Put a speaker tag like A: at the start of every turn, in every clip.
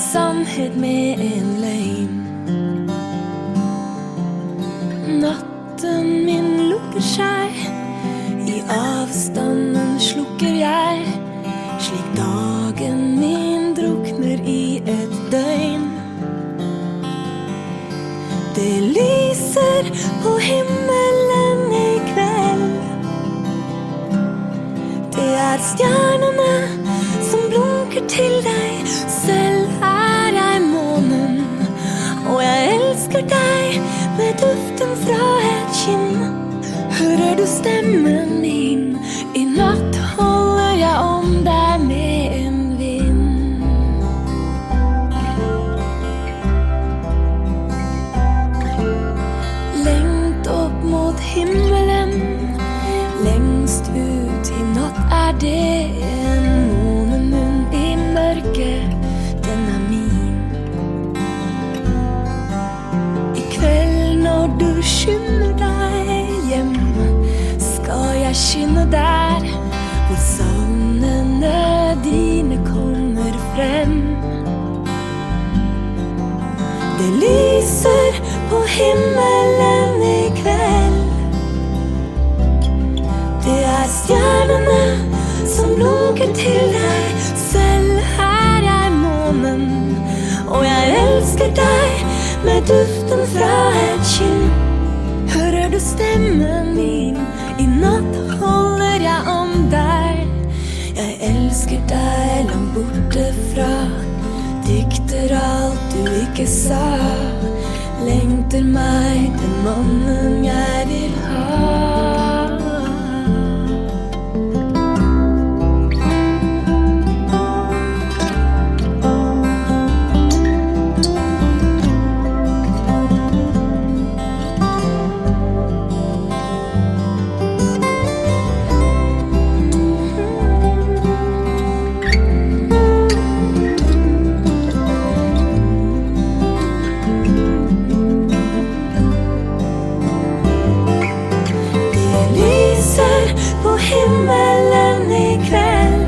A: sannhet med en løgn. Natten min lukker seg, i avstanden slukker jeg, slik dagen min drukner i et døgn. Det lyser på himmelen i kveld. Det er stjernene som blunker til deg. Selv er jeg månen, og jeg elsker deg med duften fra et kinn. Hører du stemmen min? I natt holder jeg om deg med en vind. Lengt opp mot himmelen, lengst ut i natt er det en månemunn i mørket. Den er min. I kveld når du skynder deg hjem, skal jeg skinne der hvor savnene dine kommer frem. Det lyser på himmelen i kveld. Det er stjernene som blunker til deg. Selv er jeg månen, og jeg elsker deg med duften fra et kinn. Hører du stemmen min? I natt holder jeg om deg. Jeg elsker deg langt borte fra, dikter alt du ikke sa, lengter meg til mannen jeg vil ha. Himmelen i kveld.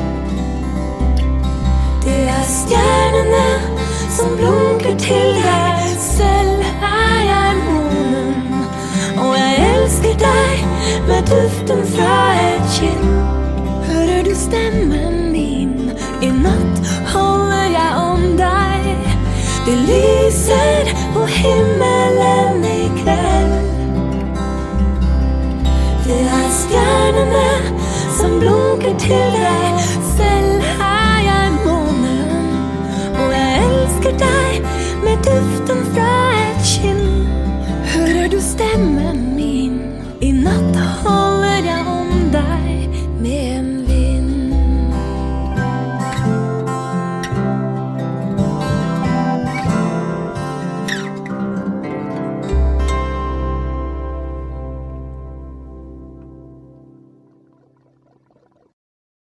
A: Det er stjernene som blunker til deg. Selv er jeg månen, og jeg elsker deg med duften fra et kinn. Hører du stemmen min? I natt holder jeg om deg. Det lyser på himmelen i kveld. Det er stjernene som blunker til deg.